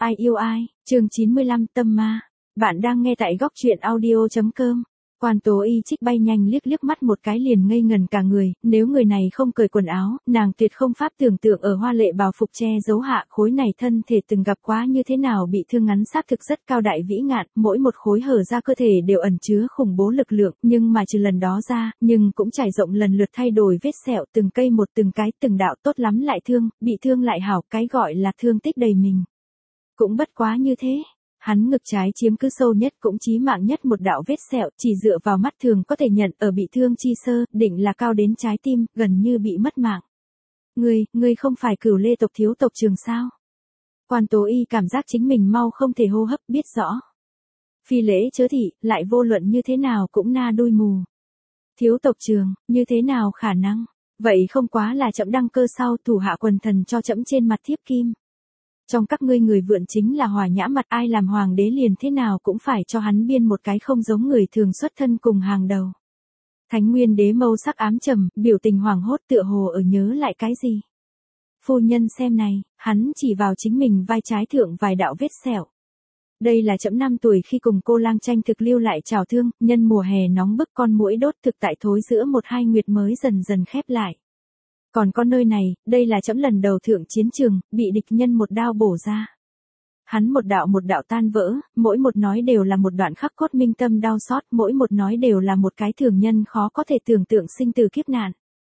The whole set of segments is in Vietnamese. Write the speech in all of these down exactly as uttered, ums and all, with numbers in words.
Ai yêu ai, chương chín mươi lăm tâm ma. Bạn đang nghe tại góc truyện audio chấm com. Quan Tố Y Trích bay nhanh liếc liếc mắt một cái liền ngây ngần cả người, nếu người này không cởi quần áo, nàng tuyệt không pháp tưởng tượng ở hoa lệ bào phục che giấu hạ khối này thân thể từng gặp quá như thế nào bị thương ngắn xác thực rất cao đại vĩ ngạn, mỗi một khối hở ra cơ thể đều ẩn chứa khủng bố lực lượng, nhưng mà trừ lần đó ra, nhưng cũng trải rộng lần lượt thay đổi vết sẹo từng cây một từng cái từng đạo tốt lắm lại thương, bị thương lại hảo, cái gọi là thương tích đầy mình. Cũng bất quá như thế. Hắn ngực trái chiếm cứ sâu nhất cũng chí mạng nhất một đạo vết sẹo, chỉ dựa vào mắt thường có thể nhận ở bị thương chi sơ, định là cao đến trái tim, gần như bị mất mạng. Ngươi, ngươi không phải Cửu Lê tộc thiếu tộc Trường sao? Quan Tố Y cảm giác chính mình mau không thể hô hấp, biết rõ. Phi lễ chớ thị, lại vô luận như thế nào cũng na đuôi mù. Thiếu tộc Trường, như thế nào khả năng? Vậy không quá là trẫm đăng cơ sau thủ hạ quần thần cho trẫm trên mặt thiếp kim. Trong các ngươi người vượn chính là Hòa Nhã mặt, ai làm hoàng đế liền thế nào cũng phải cho hắn biên một cái không giống người thường xuất thân cùng hàng đầu. Thánh Nguyên Đế mâu sắc ám trầm, biểu tình hoảng hốt tựa hồ ở nhớ lại cái gì. Phu nhân xem này, hắn chỉ vào chính mình vai trái thượng vài đạo vết sẹo. Đây là trẫm năm tuổi khi cùng cô lang tranh thực lưu lại trào thương, nhân mùa hè nóng bức con muỗi đốt thực tại thối giữa một hai nguyệt mới dần dần khép lại. Còn có nơi này, đây là trẫm lần đầu thượng chiến trường, bị địch nhân một đao bổ ra. Hắn một đạo một đạo tan vỡ, mỗi một nói đều là một đoạn khắc cốt minh tâm đau xót, mỗi một nói đều là một cái thường nhân khó có thể tưởng tượng sinh từ kiếp nạn.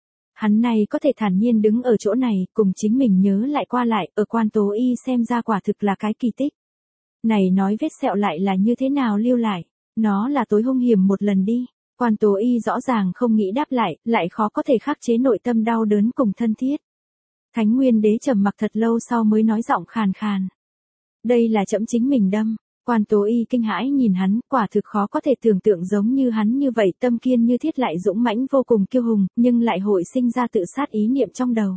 Hắn này có thể thản nhiên đứng ở chỗ này, cùng chính mình nhớ lại qua lại, ở Quan Tố Y xem ra quả thực là cái kỳ tích. Này nói vết sẹo lại là như thế nào lưu lại, nó là tối hung hiểm một lần đi. Quan Tố Y rõ ràng không nghĩ đáp lại, lại khó có thể khắc chế nội tâm đau đớn cùng thân thiết. Thánh Nguyên Đế trầm mặc thật lâu sau mới nói giọng khàn khàn. Đây là trẫm chính mình đâm. Quan Tố Y kinh hãi nhìn hắn, quả thực khó có thể tưởng tượng giống như hắn như vậy tâm kiên như thiết lại dũng mãnh vô cùng kiêu hùng, nhưng lại hội sinh ra tự sát ý niệm trong đầu.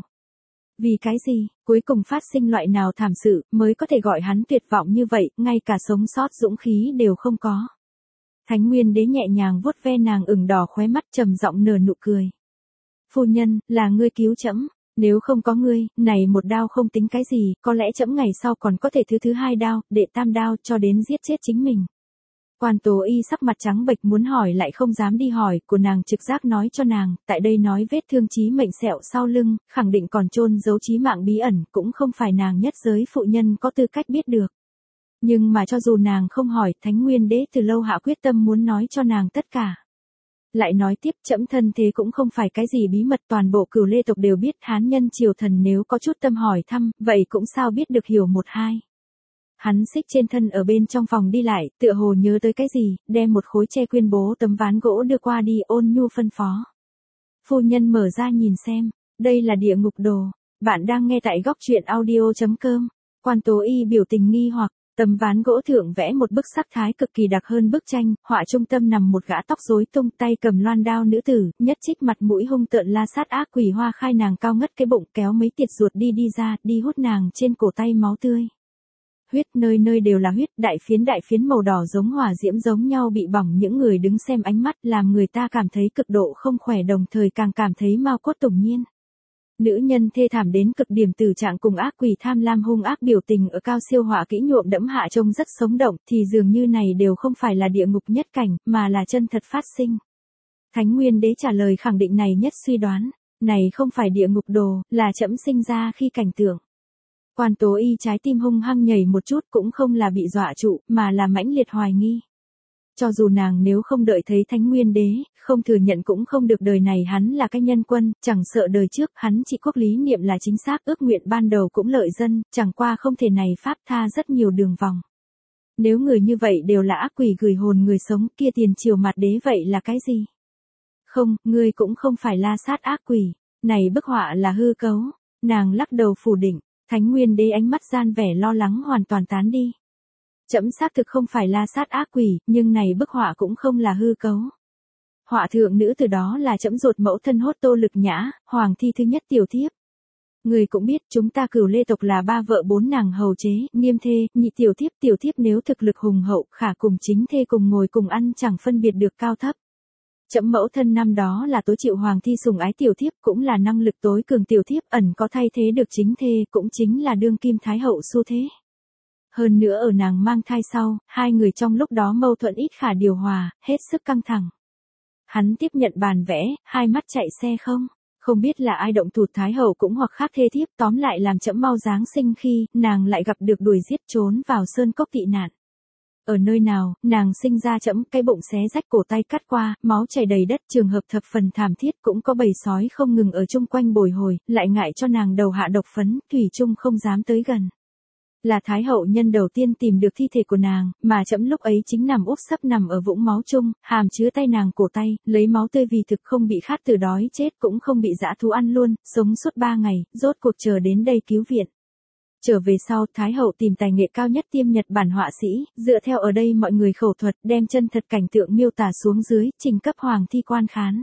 Vì cái gì, cuối cùng phát sinh loại nào thảm sự, mới có thể gọi hắn tuyệt vọng như vậy, ngay cả sống sót dũng khí đều không có. Thánh Nguyên Đế nhẹ nhàng vuốt ve nàng ửng đỏ khóe mắt trầm giọng nở nụ cười. Phu nhân, là ngươi cứu trẫm, nếu không có ngươi, này một đao không tính cái gì, có lẽ trẫm ngày sau còn có thể thứ thứ hai đao, đệ tam đao cho đến giết chết chính mình. Quan Tố Y sắc mặt trắng bệch muốn hỏi lại không dám đi hỏi, của nàng trực giác nói cho nàng, tại đây nói vết thương chí mệnh sẹo sau lưng, khẳng định còn chôn giấu chí mạng bí ẩn, cũng không phải nàng nhất giới phụ nhân có tư cách biết được. Nhưng mà cho dù nàng không hỏi, Thánh Nguyên Đế từ lâu hạ quyết tâm muốn nói cho nàng tất cả. Lại nói tiếp, trẫm thân thế cũng không phải cái gì bí mật, toàn bộ Cửu Lê tộc đều biết, hán nhân triều thần nếu có chút tâm hỏi thăm, vậy cũng sao biết được hiểu một hai. Hắn xích trên thân ở bên trong phòng đi lại, tựa hồ nhớ tới cái gì, đem một khối tre quyên bố tấm ván gỗ đưa qua đi, ôn nhu phân phó. Phu nhân mở ra nhìn xem, đây là địa ngục đồ. Bạn đang nghe tại góc truyện audio chấm com. Quan Tố Y biểu tình nghi hoặc. Tấm ván gỗ thượng vẽ một bức sắc thái cực kỳ đặc hơn bức tranh, họa trung tâm nằm một gã tóc rối tung tay cầm loan đao nữ tử, nhất trích mặt mũi hung tợn la sát ác quỷ hoa khai nàng cao ngất cái bụng kéo mấy tiệt ruột đi đi ra, đi hút nàng trên cổ tay máu tươi. Huyết nơi nơi đều là huyết, đại phiến đại phiến màu đỏ giống hỏa diễm giống nhau bị bỏng, những người đứng xem ánh mắt làm người ta cảm thấy cực độ không khỏe, đồng thời càng cảm thấy mao cốt tủng nhiên. Nữ nhân thê thảm đến cực điểm tử trạng cùng ác quỷ tham lam hung ác biểu tình ở cao siêu họa kỹ nhuộm đẫm hạ trông rất sống động, thì dường như này đều không phải là địa ngục nhất cảnh, mà là chân thật phát sinh. Thánh Nguyên Đế trả lời khẳng định này nhất suy đoán, này không phải địa ngục đồ, là trẫm sinh ra khi cảnh tượng. Quan Tố Y trái tim hung hăng nhảy một chút, cũng không là bị dọa trụ, mà là mãnh liệt hoài nghi. Cho dù nàng nếu không đợi thấy Thánh Nguyên Đế, không thừa nhận cũng không được, đời này hắn là cái nhân quân, chẳng sợ đời trước hắn trị quốc lý niệm là chính xác, ước nguyện ban đầu cũng lợi dân, chẳng qua không thể này pháp tha rất nhiều đường vòng. Nếu người như vậy đều là ác quỷ gửi hồn người sống, kia tiền triều mặt đế vậy là cái gì? Không, ngươi cũng không phải la sát ác quỷ, này bức họa là hư cấu. Nàng lắc đầu phủ định. Thánh Nguyên Đế ánh mắt gian vẻ lo lắng hoàn toàn tán đi. Trẫm xác thực không phải la sát ác quỷ, nhưng này bức họa cũng không là hư cấu. Họa thượng nữ từ đó là trẫm ruột mẫu thân Hốt Tô Lực Nhã, hoàng thi thứ nhất tiểu thiếp. Người cũng biết chúng ta Cửu Lê tộc là ba vợ bốn nàng hầu chế, nghiêm thê, nhị tiểu thiếp, tiểu thiếp nếu thực lực hùng hậu, khả cùng chính thê cùng ngồi cùng ăn chẳng phân biệt được cao thấp. Trẫm mẫu thân năm đó là tối chịu hoàng thi sủng ái tiểu thiếp, cũng là năng lực tối cường tiểu thiếp, ẩn có thay thế được chính thê, cũng chính là đương kim thái hậu xu thế. Hơn nữa ở nàng mang thai sau, hai người trong lúc đó mâu thuẫn ít khả điều hòa, hết sức căng thẳng. Hắn tiếp nhận bàn vẽ, hai mắt chạy xe không. Không biết là ai động thủ Thái hậu cũng hoặc khác thê thiếp, tóm lại làm trẫm mau Giáng sinh khi nàng lại gặp được đuổi giết trốn vào sơn cốc tị nạn. Ở nơi nào, nàng sinh ra trẫm, cái bụng xé rách cổ tay cắt qua, máu chảy đầy đất, trường hợp thập phần thảm thiết, cũng có bầy sói không ngừng ở chung quanh bồi hồi, lại ngại cho nàng đầu hạ độc phấn, thủy chung không dám tới gần. Là Thái hậu nhân đầu tiên tìm được thi thể của nàng, mà trẫm lúc ấy chính nằm úp sấp nằm ở vũng máu chung, hàm chứa tay nàng cổ tay, lấy máu tươi vì thực không bị khát từ đói chết cũng không bị dã thú ăn luôn, sống suốt ba ngày, rốt cuộc chờ đến đây cứu viện. Trở về sau, Thái hậu tìm tài nghệ cao nhất tiêm Nhật Bản họa sĩ, dựa theo ở đây mọi người khẩu thuật, đem chân thật cảnh tượng miêu tả xuống dưới, trình cấp hoàng thi quan khán.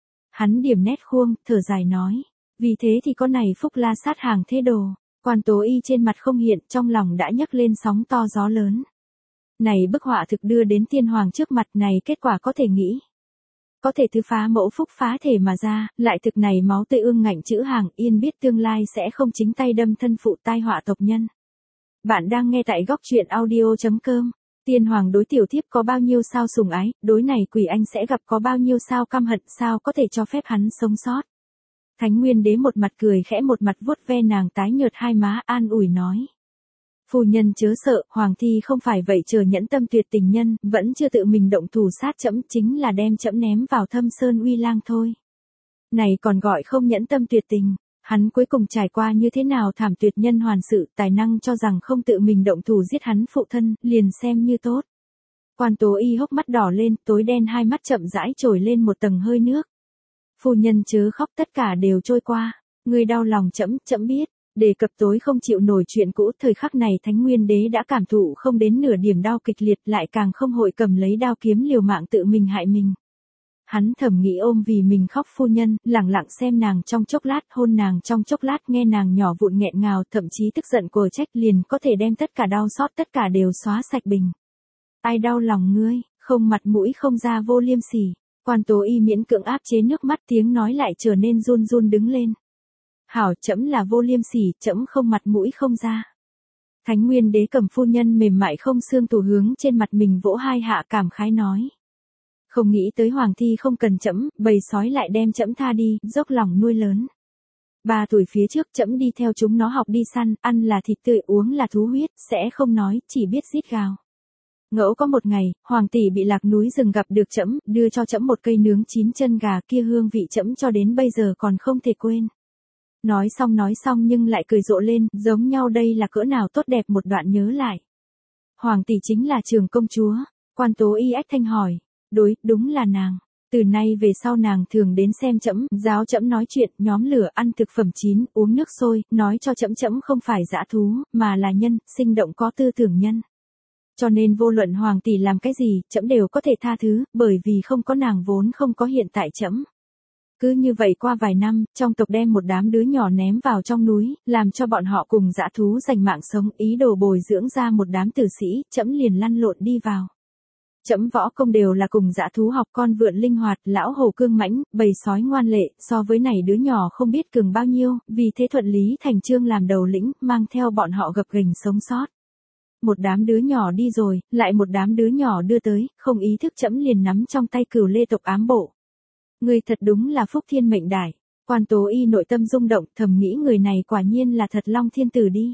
Hắn điểm nét khuôn, thở dài nói, vì thế thì con này phúc la sát hàng thế đồ. Quan Tố Y trên mặt không hiện, trong lòng đã nhấc lên sóng to gió lớn. Này bức họa thực đưa đến tiên hoàng trước mặt này, kết quả có thể nghĩ. Có thể thứ phá mẫu phúc phá thể mà ra, lại thực này máu tươi ương ngạnh chữ hàng, yên biết tương lai sẽ không chính tay đâm thân phụ tai họa tộc nhân. Bạn đang nghe tại góc truyện audio chấm com. Tiên hoàng đối tiểu thiếp có bao nhiêu sao sủng ái, đối này quỷ anh sẽ gặp có bao nhiêu sao căm hận, sao có thể cho phép hắn sống sót. Thánh Nguyên Đế một mặt cười khẽ một mặt vuốt ve nàng tái nhợt hai má, an ủi nói. Phu nhân chớ sợ, hoàng thi không phải vậy chờ nhẫn tâm tuyệt tình nhân, vẫn chưa tự mình động thủ sát trẫm, chính là đem trẫm ném vào thâm sơn uy lang thôi. Này còn gọi không nhẫn tâm tuyệt tình, hắn cuối cùng trải qua như thế nào thảm tuyệt nhân hoàn sự, tài năng cho rằng không tự mình động thủ giết hắn phụ thân, liền xem như tốt. Quan Tố Y hốc mắt đỏ lên, tối đen hai mắt chậm rãi trồi lên một tầng hơi nước. Phu nhân chớ khóc, tất cả đều trôi qua, người đau lòng trẫm, trẫm biết. Đề cập tối không chịu nổi chuyện cũ, thời khắc này Thánh Nguyên Đế đã cảm thụ không đến nửa điểm đau kịch liệt, lại càng không hội cầm lấy đao kiếm liều mạng tự mình hại mình. Hắn thầm nghĩ ôm vì mình khóc phu nhân, lặng lặng xem nàng trong chốc lát, hôn nàng trong chốc lát, nghe nàng nhỏ vụn nghẹn ngào, thậm chí tức giận của trách, liền có thể đem tất cả đau xót tất cả đều xóa sạch bình. Ai đau lòng ngươi, không mặt mũi không ra vô liêm sỉ. Quan Tố Y miễn cưỡng áp chế nước mắt, tiếng nói lại trở nên run run đứng lên. Hảo, trẫm là vô liêm sỉ, trẫm không mặt mũi không ra. Thánh Nguyên Đế cầm phu nhân mềm mại không xương tù hướng trên mặt mình vỗ hai hạ, cảm khái nói. Không nghĩ tới hoàng thi không cần trẫm, bầy sói lại đem trẫm tha đi, dốc lòng nuôi lớn. Ba tuổi phía trước trẫm đi theo chúng nó học đi săn, ăn là thịt tươi, uống là thú huyết, sẽ không nói, chỉ biết rít gào. Ngẫu có một ngày, hoàng tỷ bị lạc núi rừng gặp được trẫm, đưa cho trẫm một cây nướng chín chân gà, kia hương vị trẫm cho đến bây giờ còn không thể quên. Nói xong nói xong nhưng lại cười rộ lên, giống nhau đây là cỡ nào tốt đẹp một đoạn nhớ lại. Hoàng tỷ chính là Trường công chúa. Quan Tố Y ách thanh hỏi. Đối, đúng là nàng. Từ nay về sau nàng thường đến xem trẫm, giáo trẫm nói chuyện, nhóm lửa, ăn thực phẩm chín, uống nước sôi, nói cho trẫm trẫm không phải dã thú, mà là nhân, sinh động có tư tưởng nhân. Cho nên vô luận hoàng tỷ làm cái gì, trẫm đều có thể tha thứ, bởi vì không có nàng vốn không có hiện tại trẫm. Cứ như vậy qua vài năm, trong tộc đem một đám đứa nhỏ ném vào trong núi, làm cho bọn họ cùng dã thú giành mạng sống, ý đồ bồi dưỡng ra một đám tử sĩ, trẫm liền lăn lộn đi vào. Trẫm võ công đều là cùng dã thú học, con vượn linh hoạt, lão hổ cương mãnh, bầy sói ngoan lệ, so với này đứa nhỏ không biết cường bao nhiêu, vì thế thuận lý thành chương làm đầu lĩnh, mang theo bọn họ gập ghềnh sống sót. Một đám đứa nhỏ đi rồi, lại một đám đứa nhỏ đưa tới, không ý thức trẫm liền nắm trong tay Cửu Lê tộc ám bộ. Người thật đúng là phúc thiên mệnh đại. Quan Tố Y nội tâm rung động, thầm nghĩ người này quả nhiên là thật long thiên tử đi.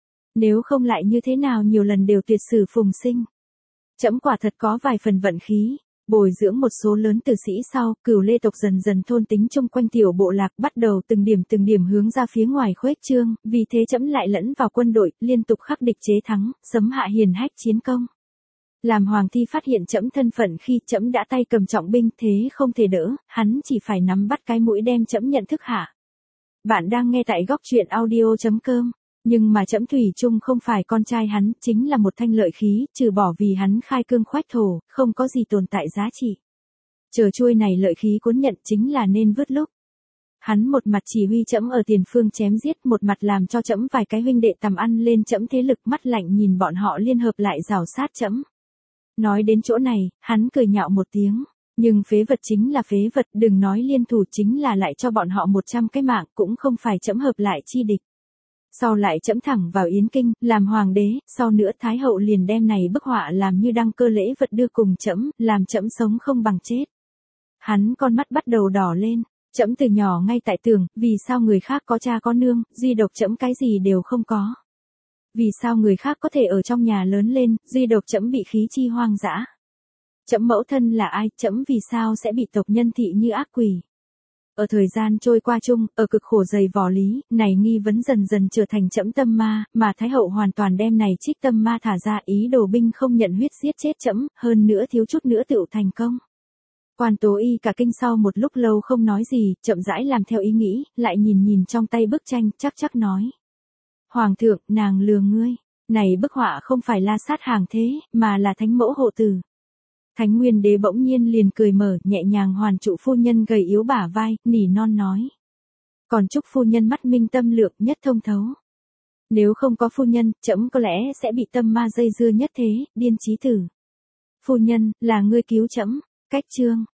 Nếu không lại như thế nào nhiều lần đều tuyệt sử phùng sinh. Trẫm quả thật có vài phần vận khí. Bồi dưỡng một số lớn tử sĩ sau, Cửu Lê tộc dần dần thôn tính chung quanh tiểu bộ lạc, bắt đầu từng điểm từng điểm hướng ra phía ngoài khuếch trương, vì thế trẫm lại lẫn vào quân đội, liên tục khắc địch chế thắng, sấm hạ hiền hách chiến công. Làm hoàng thi phát hiện trẫm thân phận khi trẫm đã tay cầm trọng binh, thế không thể đỡ, hắn chỉ phải nắm bắt cái mũi đem trẫm nhận thức hạ. Bạn đang nghe tại góc truyện audio chấm com. Nhưng mà trẫm thủy chung không phải con trai hắn, chính là một thanh lợi khí, trừ bỏ vì hắn khai cương khoách thổ, không có gì tồn tại giá trị. Chờ chuôi này lợi khí cuốn nhận chính là nên vứt lúc. Hắn một mặt chỉ huy trẫm ở tiền phương chém giết, một mặt làm cho trẫm vài cái huynh đệ tầm ăn lên trẫm thế lực, mắt lạnh nhìn bọn họ liên hợp lại rào sát trẫm. Nói đến chỗ này, hắn cười nhạo một tiếng. Nhưng phế vật chính là phế vật, đừng nói liên thủ, chính là lại cho bọn họ một trăm cái mạng, cũng không phải trẫm hợp lại chi địch. Sau lại trẫm thẳng vào Yến Kinh, làm hoàng đế, sau nữa Thái hậu liền đem này bức họa làm như đăng cơ lễ vật đưa cùng trẫm, làm trẫm sống không bằng chết. Hắn con mắt bắt đầu đỏ lên, trẫm từ nhỏ ngay tại tưởng, vì sao người khác có cha có nương, duy độc trẫm cái gì đều không có. Vì sao người khác có thể ở trong nhà lớn lên, duy độc trẫm bị khí chi hoang dã. Trẫm mẫu thân là ai, trẫm vì sao sẽ bị tộc nhân thị như ác quỷ. Ở thời gian trôi qua chung, ở cực khổ dày vò lý, này nghi vấn dần dần trở thành trẫm tâm ma, mà Thái hậu hoàn toàn đem này trích tâm ma thả ra, ý đồ binh không nhận huyết giết chết trẫm, hơn nữa thiếu chút nữa tựu thành công. Quan Tố Y cả kinh sau một lúc lâu không nói gì, chậm rãi làm theo ý nghĩ, lại nhìn nhìn trong tay bức tranh, chắc chắc nói. Hoàng thượng, nàng lừa ngươi, này bức họa không phải La Sát hàng thế, mà là thánh mẫu hộ tử. Thánh Nguyên Đế bỗng nhiên liền cười mở, nhẹ nhàng hoàn trụ phu nhân gầy yếu bả vai, nỉ non nói. Còn chúc phu nhân mắt minh tâm lược, nhất thông thấu. Nếu không có phu nhân, trẫm có lẽ sẽ bị tâm ma dây dưa nhất thế, điên chí tử. Phu nhân, là ngươi cứu trẫm. Cách chương